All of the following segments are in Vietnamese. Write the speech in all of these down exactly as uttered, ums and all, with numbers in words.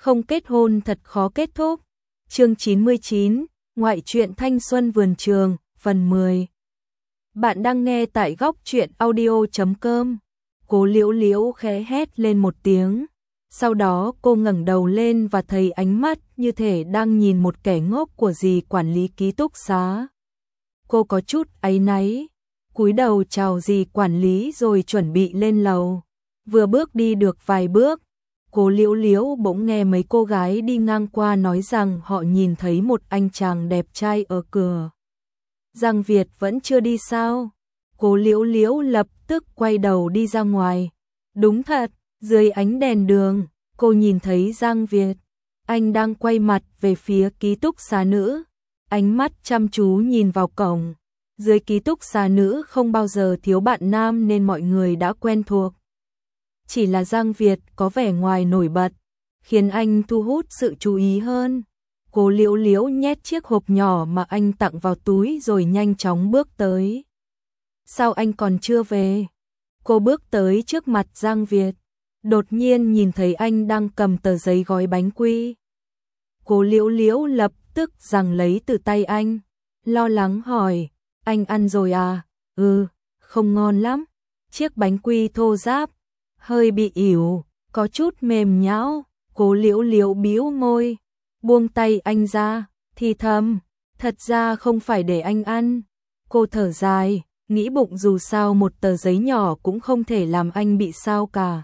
Không kết hôn thật khó kết thúc. Chương chín mươi chín, ngoại truyện thanh xuân vườn trường, phần mười. Bạn đang nghe tại góc truyện audio chấm com. Cố Liễu Liễu khẽ hét lên một tiếng. Sau đó cô ngẩng đầu lên và thấy ánh mắt như thể đang nhìn một kẻ ngốc của dì quản lý ký túc xá. Cô có chút áy náy, cúi đầu chào dì quản lý rồi chuẩn bị lên lầu. Vừa bước đi được vài bước, Cố Liễu Liễu bỗng nghe mấy cô gái đi ngang qua nói rằng họ nhìn thấy một anh chàng đẹp trai ở cửa. Giang Việt vẫn chưa đi sao? Cố Liễu Liễu lập tức quay đầu đi ra ngoài. Đúng thật, dưới ánh đèn đường, cô nhìn thấy Giang Việt. Anh đang quay mặt về phía ký túc xá nữ, ánh mắt chăm chú nhìn vào cổng. Dưới ký túc xá nữ không bao giờ thiếu bạn nam nên mọi người đã quen thuộc. Chỉ là Giang Việt có vẻ ngoài nổi bật, khiến anh thu hút sự chú ý hơn. Cố Liễu Liễu nhét chiếc hộp nhỏ mà anh tặng vào túi rồi nhanh chóng bước tới. Sao anh còn chưa về? Cô bước tới trước mặt Giang Việt, đột nhiên nhìn thấy anh đang cầm tờ giấy gói bánh quy. Cố Liễu Liễu lập tức giằng lấy từ tay anh, lo lắng hỏi, anh ăn rồi à? Ừ, không ngon lắm. Chiếc bánh quy thô ráp, hơi bị ỉu, có chút mềm nhão. Cố Liễu Liễu bĩu môi, buông tay anh ra, thì thầm, thật ra không phải để anh ăn. Cô thở dài, nghĩ bụng dù sao một tờ giấy nhỏ cũng không thể làm anh bị sao cả.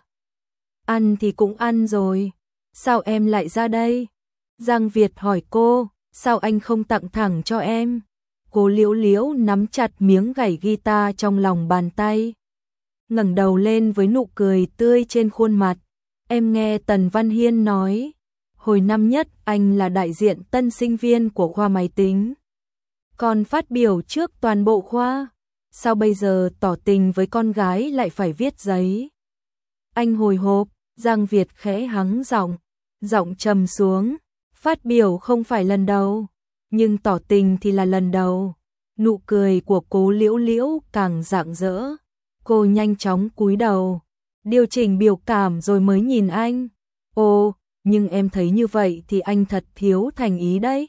Ăn thì cũng ăn rồi, sao em lại ra đây? Giang Việt hỏi cô, sao anh không tặng thẳng cho em? Cố Liễu Liễu nắm chặt miếng gảy guitar trong lòng bàn tay, ngẩng đầu lên với nụ cười tươi trên khuôn mặt. Em nghe Tần Văn Hiên nói, hồi năm nhất anh là đại diện tân sinh viên của khoa máy tính, còn phát biểu trước toàn bộ khoa. Sao bây giờ tỏ tình với con gái lại phải viết giấy? Anh hồi hộp. Giang Việt khẽ hắng giọng, giọng trầm xuống, phát biểu không phải lần đầu, nhưng tỏ tình thì là lần đầu. Nụ cười của Cố Liễu Liễu càng rạng rỡ. Cô nhanh chóng cúi đầu, điều chỉnh biểu cảm rồi mới nhìn anh. Ồ, nhưng em thấy như vậy thì anh thật thiếu thành ý đấy.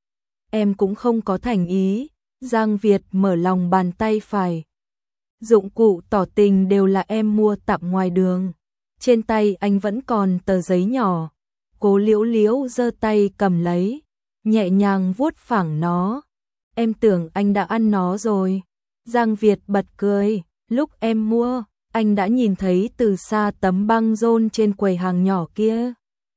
Em cũng không có thành ý. Giang Việt mở lòng bàn tay phải. Dụng cụ tỏ tình đều là em mua tặng ngoài đường. Trên tay anh vẫn còn tờ giấy nhỏ. Cố Liễu Liễu giơ tay cầm lấy, nhẹ nhàng vuốt phẳng nó. Em tưởng anh đã ăn nó rồi. Giang Việt bật cười. Lúc em mua, anh đã nhìn thấy từ xa tấm băng rôn trên quầy hàng nhỏ kia.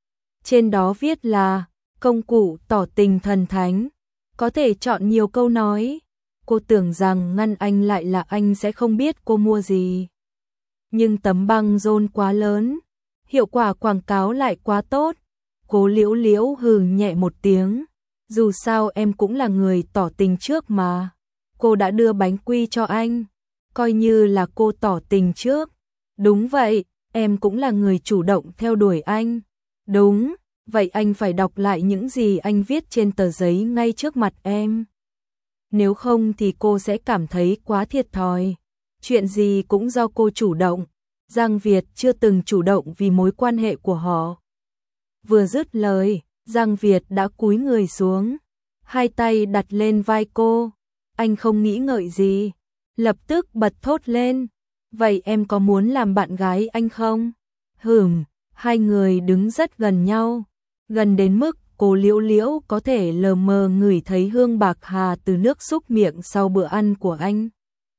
Trên đó viết là công cụ tỏ tình thần thánh, có thể chọn nhiều câu nói. Cô tưởng rằng ngăn anh lại là anh sẽ không biết cô mua gì. Nhưng tấm băng rôn quá lớn, hiệu quả quảng cáo lại quá tốt. Cố Liễu Liễu hừ nhẹ một tiếng. Dù sao em cũng là người tỏ tình trước mà. Cô đã đưa bánh quy cho anh, coi như là cô tỏ tình trước. Đúng vậy, em cũng là người chủ động theo đuổi anh. Đúng, vậy anh phải đọc lại những gì anh viết trên tờ giấy ngay trước mặt em. Nếu không thì cô sẽ cảm thấy quá thiệt thòi. Chuyện gì cũng do cô chủ động. Giang Việt chưa từng chủ động vì mối quan hệ của họ. Vừa dứt lời, Giang Việt đã cúi người xuống, hai tay đặt lên vai cô. Anh không nghĩ ngợi gì, lập tức bật thốt lên, vậy em có muốn làm bạn gái anh không? Hừm, hai người đứng rất gần nhau, gần đến mức Cố Liễu Liễu có thể lờ mờ ngửi thấy hương bạc hà từ nước súc miệng sau bữa ăn của anh.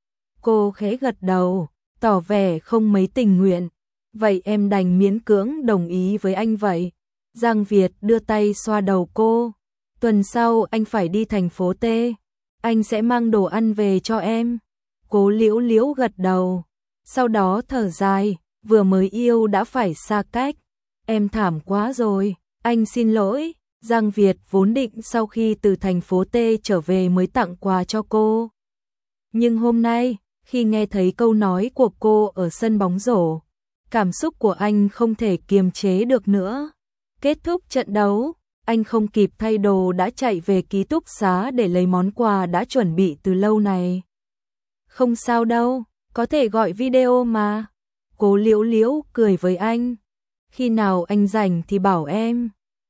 Cô khẽ gật đầu, tỏ vẻ không mấy tình nguyện. Vậy em đành miễn cưỡng đồng ý với anh vậy. Giang Việt đưa tay xoa đầu cô. Tuần sau anh phải đi thành phố T, anh sẽ mang đồ ăn về cho em. Cố Liễu Liễu gật đầu, sau đó thở dài, vừa mới yêu đã phải xa cách. Em thảm quá rồi, anh xin lỗi. Giang Việt vốn định sau khi từ thành phố T trở về mới tặng quà cho cô. Nhưng hôm nay, khi nghe thấy câu nói của cô ở sân bóng rổ, cảm xúc của anh không thể kiềm chế được nữa. Kết thúc trận đấu, anh không kịp thay đồ đã chạy về ký túc xá để lấy món quà đã chuẩn bị từ lâu này. Không sao đâu, có thể gọi video mà. Cố Liễu Liễu cười với anh. Khi nào anh rảnh thì bảo em.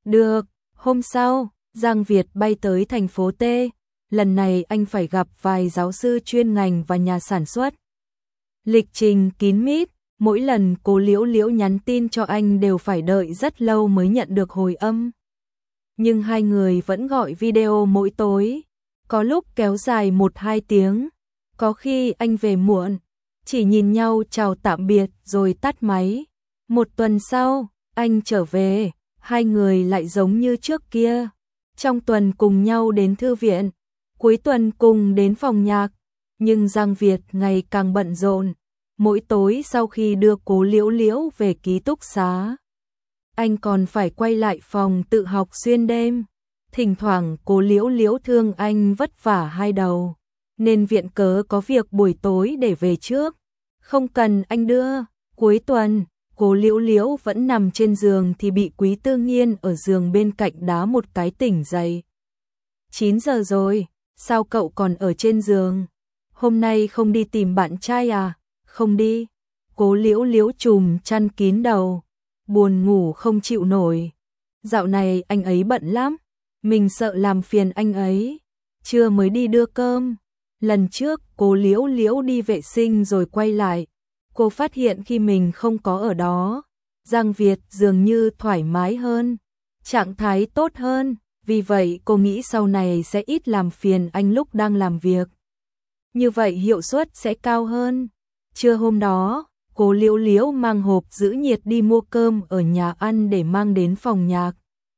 Được, hôm sau, Giang Việt bay tới thành phố T. Lần này anh phải gặp vài giáo sư chuyên ngành và nhà sản xuất. Lịch trình kín mít, mỗi lần cô Liễu Liễu nhắn tin cho anh đều phải đợi rất lâu mới nhận được hồi âm. Nhưng hai người vẫn gọi video mỗi tối, có lúc kéo dài một hai tiếng, có khi anh về muộn, chỉ nhìn nhau chào tạm biệt rồi tắt máy. Một tuần sau, anh trở về, hai người lại giống như trước kia. Trong tuần cùng nhau đến thư viện, cuối tuần cùng đến phòng nhạc, nhưng Giang Việt ngày càng bận rộn. Mỗi tối sau khi đưa cô Liễu Liễu về ký túc xá, anh còn phải quay lại phòng tự học xuyên đêm. Thỉnh thoảng cô Liễu Liễu thương anh vất vả hai đầu, nên viện cớ có việc buổi tối để về trước, không cần anh đưa. Cuối tuần, cô Liễu Liễu vẫn nằm trên giường thì bị Quý Tư Nghiên ở giường bên cạnh đá một cái tỉnh dậy. chín giờ rồi, sao cậu còn ở trên giường? Hôm nay không đi tìm bạn trai à? Không đi. Cô Liễu Liễu trùm chăn kín đầu, buồn ngủ không chịu nổi. Dạo này anh ấy bận lắm, mình sợ làm phiền anh ấy. Trưa mới đi đưa cơm. Lần trước cô Liễu Liễu đi vệ sinh rồi quay lại, cô phát hiện khi mình không có ở đó, Giang Việt dường như thoải mái hơn, trạng thái tốt hơn. Vì vậy cô nghĩ sau này sẽ ít làm phiền anh lúc đang làm việc. Như vậy hiệu suất sẽ cao hơn. Trưa hôm đó, cô Liễu Liễu mang hộp giữ nhiệt đi mua cơm ở nhà ăn để mang đến phòng nhạc.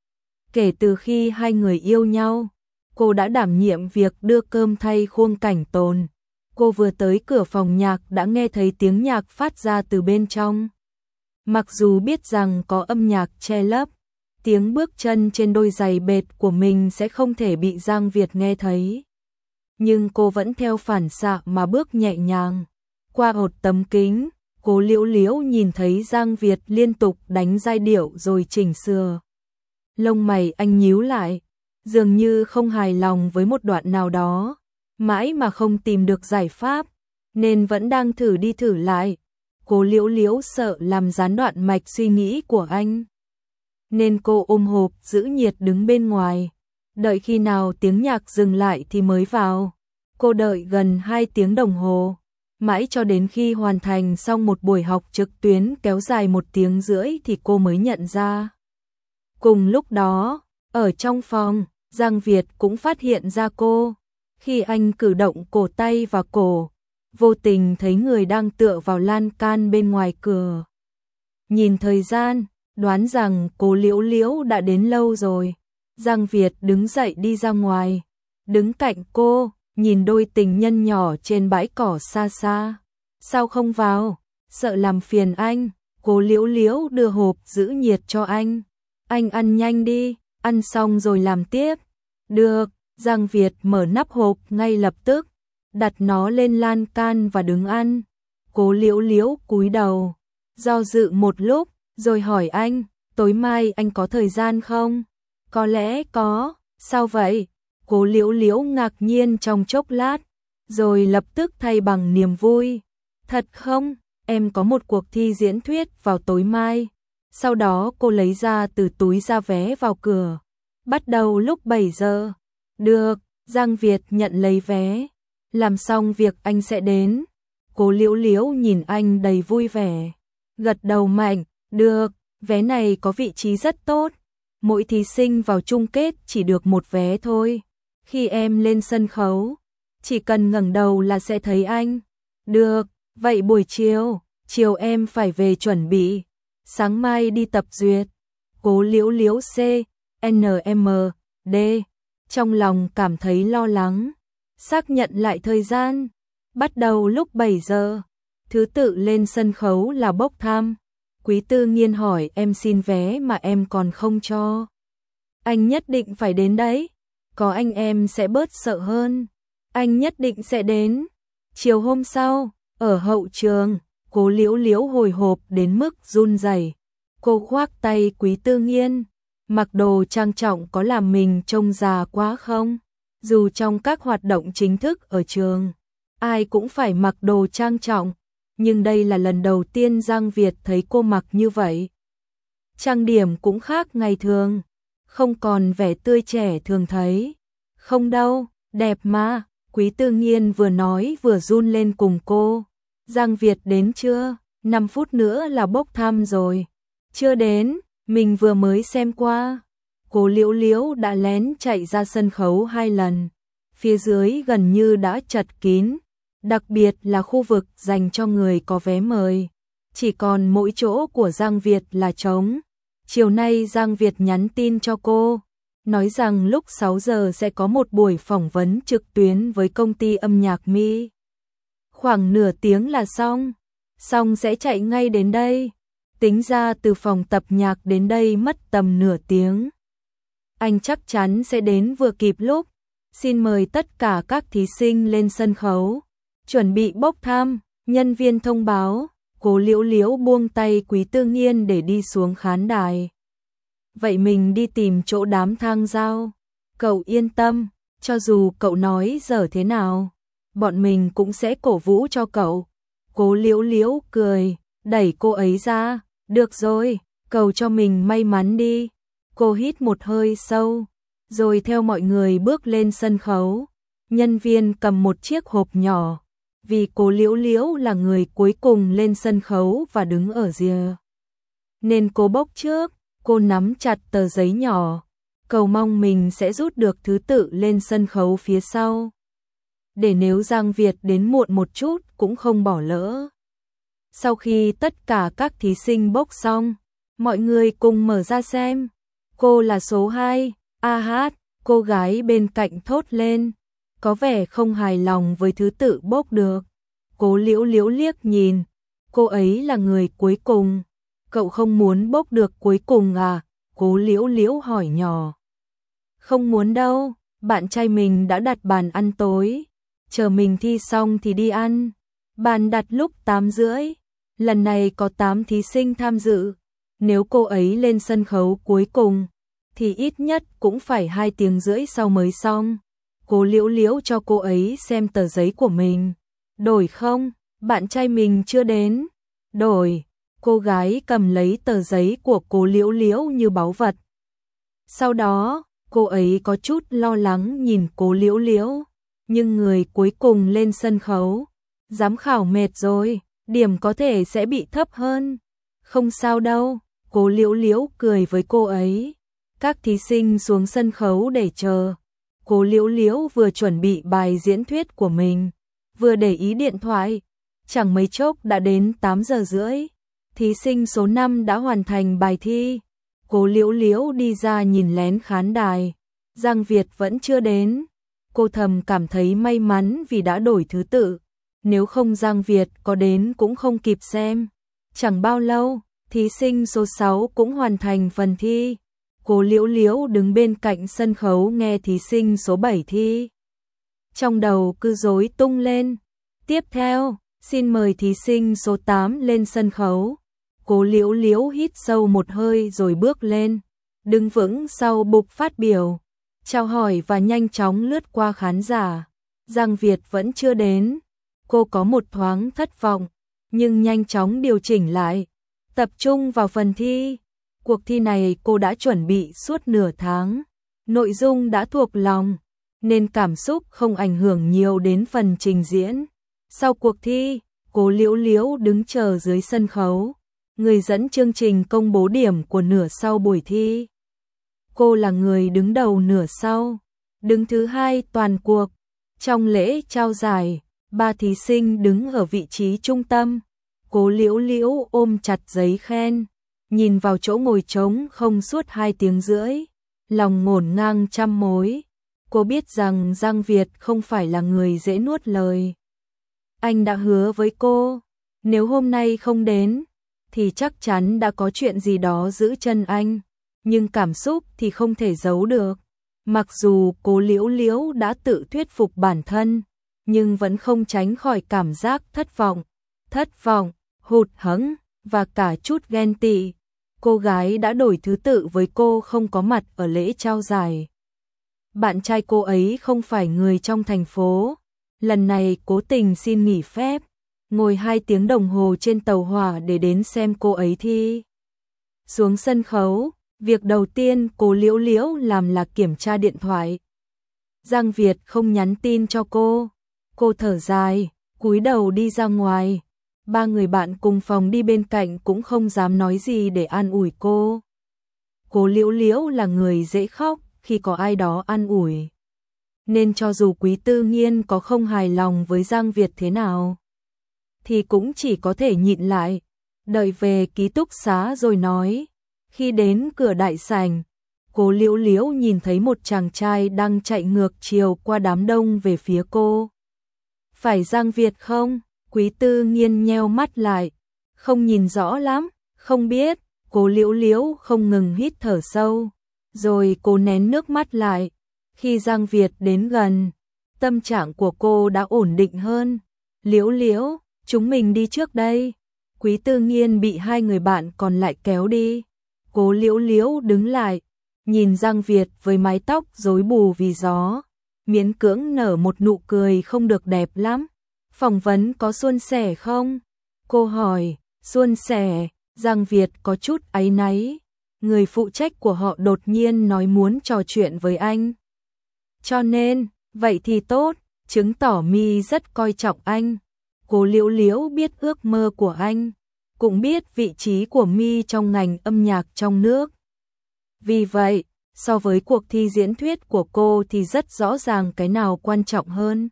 Kể từ khi hai người yêu nhau, cô đã đảm nhiệm việc đưa cơm thay Khuông Cảnh Tồn. Cô vừa tới cửa phòng nhạc đã nghe thấy tiếng nhạc phát ra từ bên trong. Mặc dù biết rằng có âm nhạc che lấp, tiếng bước chân trên đôi giày bệt của mình sẽ không thể bị Giang Việt nghe thấy, nhưng cô vẫn theo phản xạ mà bước nhẹ nhàng. Qua một tấm kính, cô Liễu Liễu nhìn thấy Giang Việt liên tục đánh giai điệu rồi chỉnh sửa. Lông mày anh nhíu lại, dường như không hài lòng với một đoạn nào đó, mãi mà không tìm được giải pháp, nên vẫn đang thử đi thử lại. Cô Liễu Liễu sợ làm gián đoạn mạch suy nghĩ của anh, nên cô ôm hộp giữ nhiệt đứng bên ngoài, đợi khi nào tiếng nhạc dừng lại thì mới vào. Cô đợi gần hai tiếng đồng hồ, mãi cho đến khi hoàn thành xong một buổi học trực tuyến kéo dài một tiếng rưỡi thì cô mới nhận ra. Cùng lúc đó, ở trong phòng, Giang Việt cũng phát hiện ra cô. Khi anh cử động cổ tay và cổ, vô tình thấy người đang tựa vào lan can bên ngoài cửa. Nhìn thời gian, đoán rằng cô Liễu Liễu đã đến lâu rồi. Giang Việt đứng dậy đi ra ngoài, đứng cạnh cô, nhìn đôi tình nhân nhỏ trên bãi cỏ xa xa. Sao không vào? Sợ làm phiền anh. Cô Liễu Liễu đưa hộp giữ nhiệt cho anh. Anh ăn nhanh đi, ăn xong rồi làm tiếp. Được. Giang Việt mở nắp hộp ngay lập tức, đặt nó lên lan can và đứng ăn. Cô Liễu Liễu cúi đầu, do dự một lúc, rồi hỏi anh, tối mai anh có thời gian không? Có lẽ có. Sao vậy? Cô Liễu Liễu ngạc nhiên trong chốc lát, rồi lập tức thay bằng niềm vui. Thật không? Em có một cuộc thi diễn thuyết vào tối mai. Sau đó cô lấy ra từ túi ra vé vào cửa. Bắt đầu lúc bảy giờ. Được, Giang Việt nhận lấy vé. Làm xong việc anh sẽ đến. Cô Liễu Liễu nhìn anh đầy vui vẻ, gật đầu mạnh. Được, vé này có vị trí rất tốt. Mỗi thí sinh vào chung kết chỉ được một vé thôi. Khi em lên sân khấu, chỉ cần ngẩng đầu là sẽ thấy anh. Được, vậy buổi chiều, chiều em phải về chuẩn bị. Sáng mai đi tập duyệt. Cô Liễu Liễu C, N M, D. Trong lòng cảm thấy lo lắng. Xác nhận lại thời gian. Bắt đầu lúc bảy giờ. Thứ tự lên sân khấu là bốc thăm. Quý Tư Nghiên hỏi em xin vé mà em còn không cho. Anh nhất định phải đến đấy. Có anh em sẽ bớt sợ hơn. Anh nhất định sẽ đến. Chiều hôm sau, ở hậu trường, cô Liễu Liễu hồi hộp đến mức run rẩy. Cô khoác tay Quý Tư Nghiên. Mặc đồ trang trọng có làm mình trông già quá không? Dù trong các hoạt động chính thức ở trường, ai cũng phải mặc đồ trang trọng, nhưng đây là lần đầu tiên Giang Việt thấy cô mặc như vậy. Trang điểm cũng khác ngày thường, không còn vẻ tươi trẻ thường thấy. Không đâu, đẹp mà, Quý Tư Nghiên vừa nói vừa run lên cùng cô. Giang Việt đến chưa? năm phút nữa là bốc thăm rồi. Chưa đến, mình vừa mới xem qua. Cố Liễu Liễu đã lén chạy ra sân khấu hai lần. Phía dưới gần như đã chật kín, đặc biệt là khu vực dành cho người có vé mời. Chỉ còn mỗi chỗ của Giang Việt là trống. Chiều nay Giang Việt nhắn tin cho cô, nói rằng lúc sáu giờ sẽ có một buổi phỏng vấn trực tuyến với công ty âm nhạc Mi. Khoảng nửa tiếng là xong, xong sẽ chạy ngay đến đây. Tính ra từ phòng tập nhạc đến đây mất tầm nửa tiếng. Anh chắc chắn sẽ đến vừa kịp lúc. Xin mời tất cả các thí sinh lên sân khấu. Chuẩn bị bốc thăm, nhân viên thông báo. Cố Liễu Liễu buông tay Quý Tư Nghiên để đi xuống khán đài. Vậy mình đi tìm chỗ đám thang dao. Cậu yên tâm, cho dù cậu nói dở thế nào, bọn mình cũng sẽ cổ vũ cho cậu. Cố Liễu Liễu cười, đẩy cô ấy ra. Được rồi, cầu cho mình may mắn đi. Cô hít một hơi sâu, rồi theo mọi người bước lên sân khấu. Nhân viên cầm một chiếc hộp nhỏ. Vì Cố Liễu Liễu là người cuối cùng lên sân khấu và đứng ở rìa, nên cô bốc trước. Cô nắm chặt tờ giấy nhỏ, cầu mong mình sẽ rút được thứ tự lên sân khấu phía sau, để nếu Giang Việt đến muộn một chút cũng không bỏ lỡ. Sau khi tất cả các thí sinh bốc xong, mọi người cùng mở ra xem. Cô là số hai, a hát, cô gái bên cạnh thốt lên, có vẻ không hài lòng với thứ tự bốc được. Cố Liễu Liễu liếc nhìn, cô ấy là người cuối cùng. Cậu không muốn bốc được cuối cùng à? Cố Liễu Liễu hỏi nhỏ. Không muốn đâu, bạn trai mình đã đặt bàn ăn tối. Chờ mình thi xong thì đi ăn. Bàn đặt lúc tám rưỡi. Lần này có tám thí sinh tham dự. Nếu cô ấy lên sân khấu cuối cùng, thì ít nhất cũng phải hai tiếng rưỡi sau mới xong. Cố Liễu Liễu cho cô ấy xem tờ giấy của mình. Đổi không? Bạn trai mình chưa đến. Đổi. Cô gái cầm lấy tờ giấy của Cố Liễu Liễu như báu vật. Sau đó, cô ấy có chút lo lắng nhìn Cố Liễu Liễu. Nhưng người cuối cùng lên sân khấu. Giám khảo mệt rồi, điểm có thể sẽ bị thấp hơn. Không sao đâu, Cố Liễu Liễu cười với cô ấy. Các thí sinh xuống sân khấu để chờ. Cố Liễu Liễu vừa chuẩn bị bài diễn thuyết của mình, vừa để ý điện thoại. Chẳng mấy chốc đã đến tám giờ rưỡi. Thí sinh số năm đã hoàn thành bài thi. Cố Liễu Liễu đi ra nhìn lén khán đài. Giang Việt vẫn chưa đến. Cô thầm cảm thấy may mắn vì đã đổi thứ tự. Nếu không Giang Việt có đến cũng không kịp xem. Chẳng bao lâu, thí sinh số sáu cũng hoàn thành phần thi. Cố Liễu Liễu đứng bên cạnh sân khấu nghe thí sinh số bảy thi. Trong đầu cứ rối tung lên. Tiếp theo, xin mời thí sinh số tám lên sân khấu. Cố Liễu Liễu hít sâu một hơi rồi bước lên, đứng vững sau bục phát biểu, chào hỏi và nhanh chóng lướt qua khán giả. Giang Việt vẫn chưa đến. Cô có một thoáng thất vọng, nhưng nhanh chóng điều chỉnh lại, tập trung vào phần thi. Cuộc thi này cô đã chuẩn bị suốt nửa tháng, nội dung đã thuộc lòng, nên cảm xúc không ảnh hưởng nhiều đến phần trình diễn. Sau cuộc thi, Cố Liễu Liễu đứng chờ dưới sân khấu. Người dẫn chương trình công bố điểm của nửa sau buổi thi. Cô là người đứng đầu nửa sau, đứng thứ hai toàn cuộc. Trong lễ trao giải, ba thí sinh đứng ở vị trí trung tâm. Cố Liễu Liễu ôm chặt giấy khen, nhìn vào chỗ ngồi trống không suốt hai tiếng rưỡi, lòng ngổn ngang trăm mối. Cô biết rằng Giang Việt không phải là người dễ nuốt lời. Anh đã hứa với cô, nếu hôm nay không đến, thì chắc chắn đã có chuyện gì đó giữ chân anh. Nhưng cảm xúc thì không thể giấu được. Mặc dù Cố Liễu Liễu đã tự thuyết phục bản thân, nhưng vẫn không tránh khỏi cảm giác thất vọng. Thất vọng, hụt hẫng và cả chút ghen tị. Cô gái đã đổi thứ tự với cô không có mặt ở lễ trao giải. Bạn trai cô ấy không phải người trong thành phố. Lần này cố tình xin nghỉ phép, ngồi hai tiếng đồng hồ trên tàu hỏa để đến xem cô ấy thi. Xuống sân khấu, Việc đầu tiên cô Liễu Liễu làm là kiểm tra điện thoại. Giang Việt không nhắn tin cho cô. Cô thở dài, cúi đầu đi ra ngoài. Ba người bạn cùng phòng đi bên cạnh cũng không dám nói gì để an ủi cô. Cô Liễu Liễu là người dễ khóc khi có ai đó an ủi. Nên cho dù Quý Tư Nghiên có không hài lòng với Giang Việt thế nào, thì cũng chỉ có thể nhịn lại, đợi về ký túc xá rồi nói. Khi đến cửa đại sảnh, cô Liễu Liễu nhìn thấy một chàng trai đang chạy ngược chiều qua đám đông về phía cô. Phải Giang Việt không? Quý Tư Nghiên nheo mắt lại. Không nhìn rõ lắm, không biết. Cô Liễu Liễu không ngừng hít thở sâu, rồi cô nén nước mắt lại. Khi Giang Việt đến gần, tâm trạng của cô đã ổn định hơn. Liễu Liễu, chúng mình đi trước đây. Quý Tư Nghiên bị hai người bạn còn lại kéo đi. Cô Liễu Liễu đứng lại, nhìn Giang Việt với mái tóc rối bù vì gió, miễn cưỡng nở một nụ cười không được đẹp lắm. Phỏng vấn có suôn sẻ không? Cô hỏi. Suôn sẻ. Giang Việt có chút áy náy. Người phụ trách của họ đột nhiên nói muốn trò chuyện với anh. Cho nên, vậy thì tốt, chứng tỏ My rất coi trọng anh. Cô Liễu Liễu biết ước mơ của anh, cũng biết vị trí của My trong ngành âm nhạc trong nước. Vì vậy, so với cuộc thi diễn thuyết của cô thì rất rõ ràng cái nào quan trọng hơn.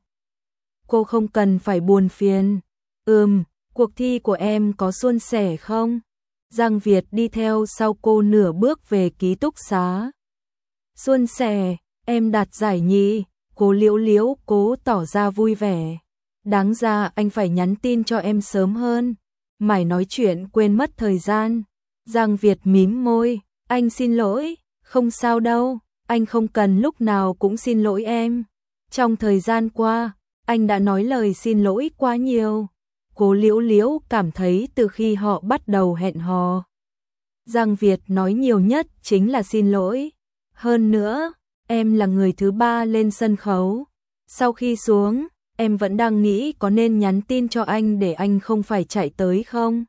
Cô không cần phải buồn phiền. Ừm, cuộc thi của em có suôn sẻ không? Giang Việt đi theo sau cô nửa bước về ký túc xá. Suôn sẻ, em đạt giải nhì. Cô Liễu Liễu cố tỏ ra vui vẻ. Đáng ra anh phải nhắn tin cho em sớm hơn. Mải nói chuyện quên mất thời gian. Giang Việt mím môi. Anh xin lỗi. Không sao đâu. Anh không cần lúc nào cũng xin lỗi em. Trong thời gian qua, anh đã nói lời xin lỗi quá nhiều. Cô Liễu Liễu cảm thấy từ khi họ bắt đầu hẹn hò, Giang Việt nói nhiều nhất chính là xin lỗi. Hơn nữa, em là người thứ ba lên sân khấu. Sau khi xuống, em vẫn đang nghĩ có nên nhắn tin cho anh để anh không phải chạy tới không?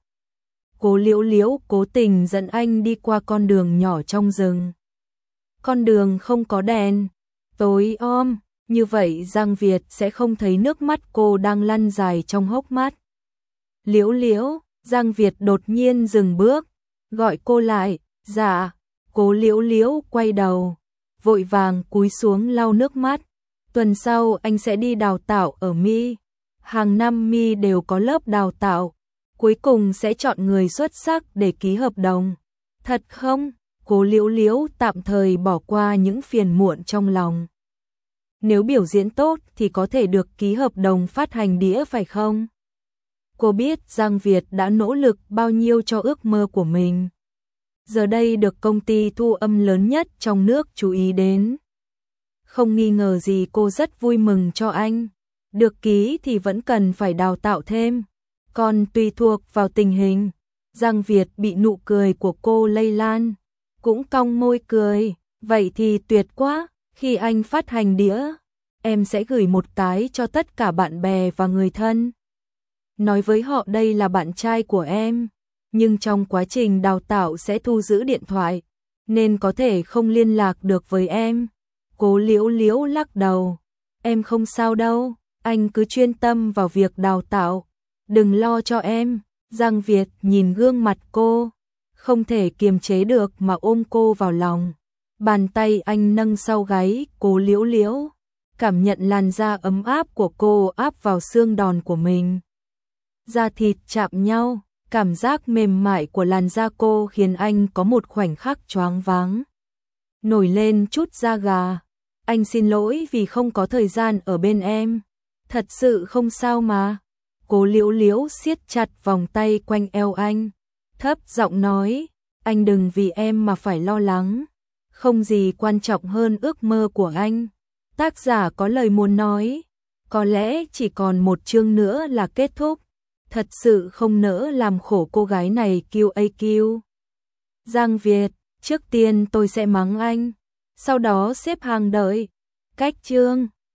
Cô Liễu Liễu cố tình dẫn anh đi qua con đường nhỏ trong rừng. Con đường không có đèn, tối om, như vậy Giang Việt sẽ không thấy nước mắt cô đang lăn dài trong hốc mắt. Liễu Liễu, Giang Việt đột nhiên dừng bước, gọi cô lại. Dạ. Cô Liễu Liễu quay đầu, vội vàng cúi xuống lau nước mắt. Tuần sau anh sẽ đi đào tạo ở My. Hàng năm My đều có lớp đào tạo, cuối cùng sẽ chọn người xuất sắc để ký hợp đồng. Thật không? Cô Liễu Liễu tạm thời bỏ qua những phiền muộn trong lòng. Nếu biểu diễn tốt thì có thể được ký hợp đồng phát hành đĩa phải không? Cô biết Giang Việt đã nỗ lực bao nhiêu cho ước mơ của mình. Giờ đây được công ty thu âm lớn nhất trong nước chú ý đến. Không nghi ngờ gì cô rất vui mừng cho anh. Được ký thì vẫn cần phải đào tạo thêm. Còn tùy thuộc vào tình hình. Giang Việt bị nụ cười của cô lây lan, cũng cong môi cười. Vậy thì tuyệt quá, khi anh phát hành đĩa, em sẽ gửi một cái cho tất cả bạn bè và người thân. Nói với họ đây là bạn trai của em, nhưng trong quá trình đào tạo sẽ thu giữ điện thoại, nên có thể không liên lạc được với em. Cô Liễu Liễu lắc đầu. Em không sao đâu, anh cứ chuyên tâm vào việc đào tạo, đừng lo cho em. Giang Việt nhìn gương mặt cô, không thể kiềm chế được mà ôm cô vào lòng. Bàn tay anh nâng sau gáy cô Liễu Liễu, cảm nhận làn da ấm áp của cô áp vào xương đòn của mình. Da thịt chạm nhau, cảm giác mềm mại của làn da cô khiến anh có một khoảnh khắc choáng váng, nổi lên chút da gà. Anh xin lỗi vì không có thời gian ở bên em. Thật sự không sao mà. Cô Liễu Liễu siết chặt vòng tay quanh eo anh, thấp giọng nói, anh đừng vì em mà phải lo lắng. Không gì quan trọng hơn ước mơ của anh. Tác giả có lời muốn nói, có lẽ chỉ còn một chương nữa là kết thúc. Thật sự không nỡ làm khổ cô gái này kiu a kiu. Giang Việt, trước tiên tôi sẽ mắng anh, sau đó xếp hàng đợi. Cách chương